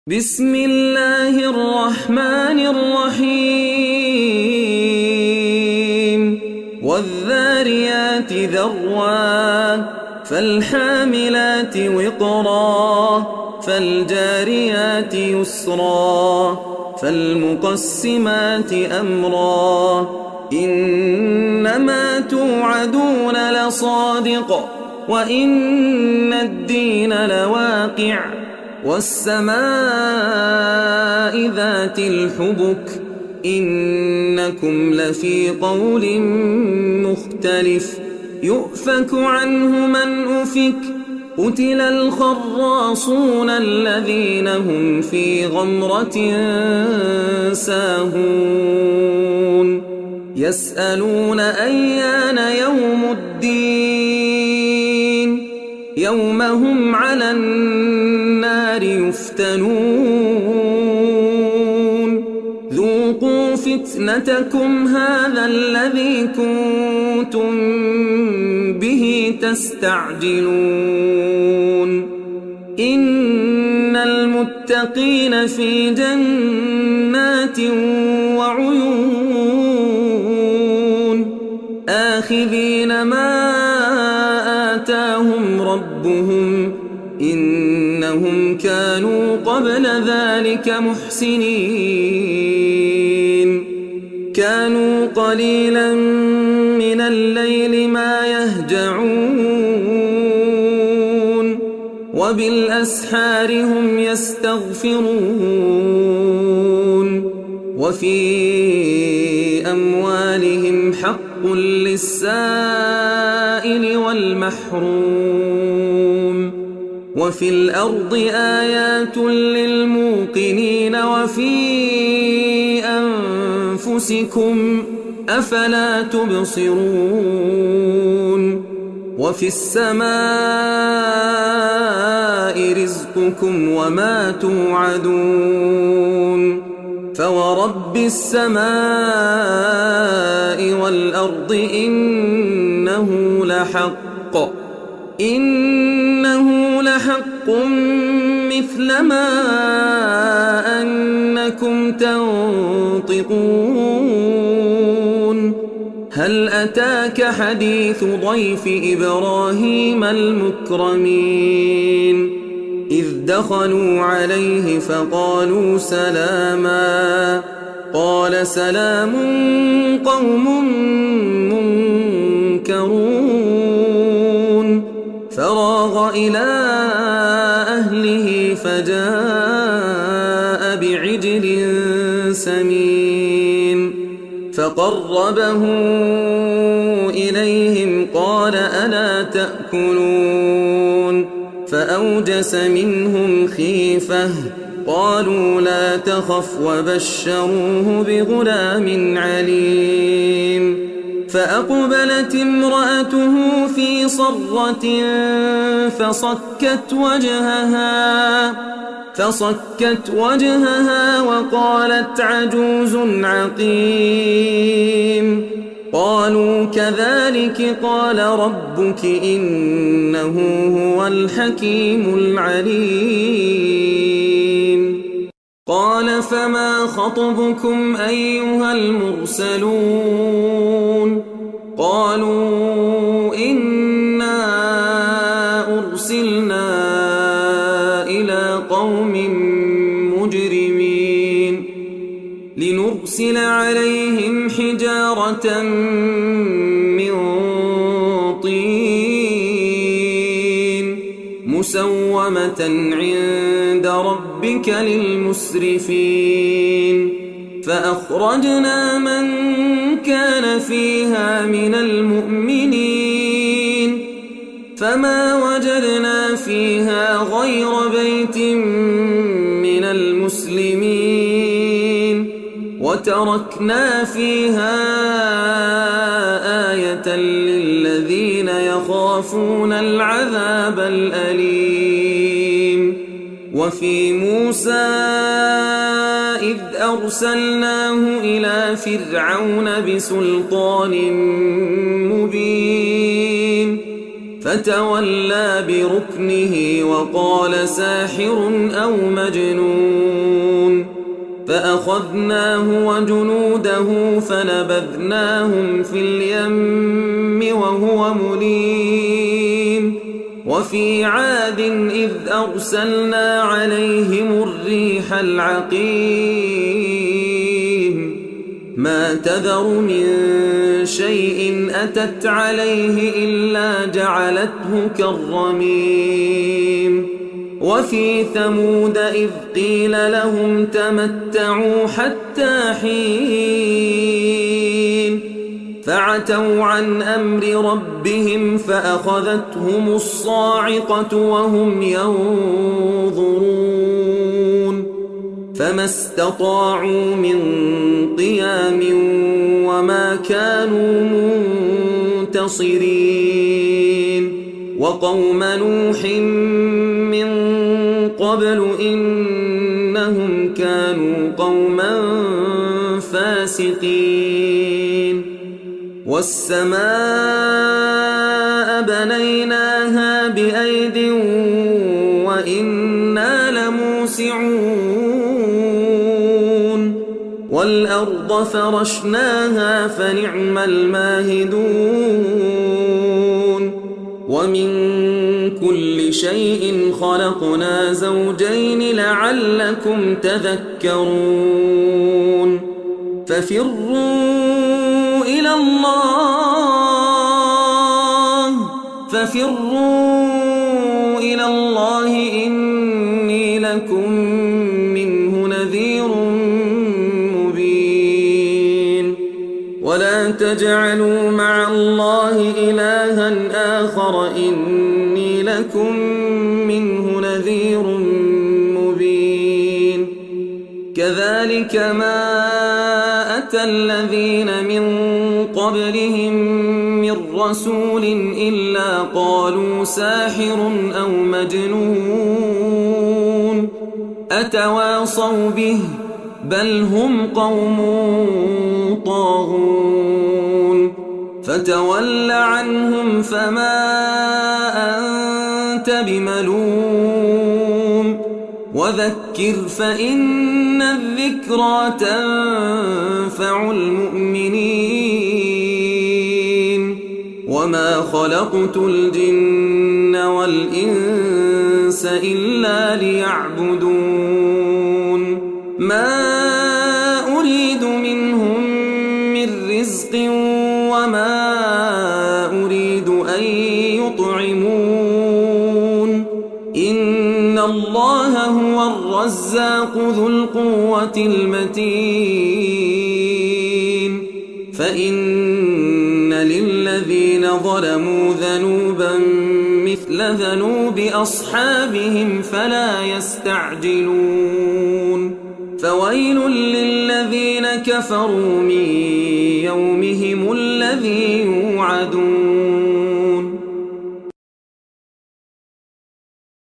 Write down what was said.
بسم الله الرحمن الرحيم والذاريات ذروا فالحاملات وقرا فالجاريات يسرا فالمقسمات أمرا إنما توعدون لصادق وإن الدين لواقع والسماء ذات الحبك إنكم لفي قول مختلف يؤفك عنه من أفك قتل الخراصون الذين هم في غمرة ساهون يسألون أيان يوم الدين يوم هم على النار يفتنون ذوقوا فتنتكم هذا الذي كنتم به تستعجلون إن المتقين في جنات وعيون آخذين ما آتاهم ربهم إنهم كانوا قبل ذلك محسنين كانوا قليلا من الليل ما يهجعون وبالأسحار هم يستغفرون وفي أموالهم حق للسائل والمحروم وفي الأرض آيات للموقنين وفي أنفسكم أفلا تبصرون وفي السماء رزقكم وما توعدون فورب السماء والأرض إنه لحق مثل ما أنكم تنطقون هل أتاك حديث ضيف إبراهيم المكرمين إذ دخلوا عليه فقالوا سلاما قال سلام قوم منكرون فراغ إلى أهله فجاء بعجل سمين فقربه إليهم قال ألا تأكلون فأوجس منهم خيفة قالوا لا تخف وبشروه بغلام عليم فأقبلت امرأته في صرة فصكت وجهها وقالت عجوز عقيم قالوا كذلك قال ربك إنه هو الحكيم العليم قال فما خطبكم أيها المرسلون قالوا إنا أرسلنا إلى قوم مجرمين لنرسل عليهم حجارة من طين مسومة عند ربك للمسرفين فأخرجنا من كان فيها من المؤمنين فما وجدنا فيها غير بيت من المسلمين وتركنا فيها آية للذين يخافون العذاب الأليم وفي موسى إذ أرسلناه إلى فرعون بسلطان مبين فتولى بركنه وقال ساحر أو مجنون فأخذناه وجنوده فنبذناهم في اليم وهو مليم وفي عاد إذ أرسلنا عليهم الريح العقيم ما تذر من شيء أتت عليه إلا جعلته كالرميم وفي ثمود إذ قيل لهم تمتعوا حتى حين فعتوا عن أمر ربهم فأخذتهم الصاعقة وهم ينظرون فما استطاعوا من قيام وما كانوا منتصرين وقوم نوح من قبل إنهم كانوا قوما فاسقين والسماء بنيناها بأيد وإنا لموسعون والأرض فرشناها فنعم الماهدون ومن كل شيء خلقنا زوجين لعلكم تذكرون ففروا إلى الله إني لكم منه نذير مبين ولا تجعلوا مع الله إلها آخر إني لكم منه نذير مبين كذلك ما أتى الذين من قبلهم من رسول إلا قالوا ساحر أو مجنون أتواصوا به بل هم قوم طاغون فتول عنهم فما أنت بملوم وذكر فإن الذكرى تنفع المؤمنين وما خلقت الجن والإنس إلا ليعبدون ما أريد منهم من رزق وما أريد أن يطعمون إن الله هو الرزاق ذو القوة المتين فإن للذين ظلموا ذنوبا مثل ذنوب أصحابهم فلا يستعجلون فويل للذين كفروا من يومهم الذي يوعدون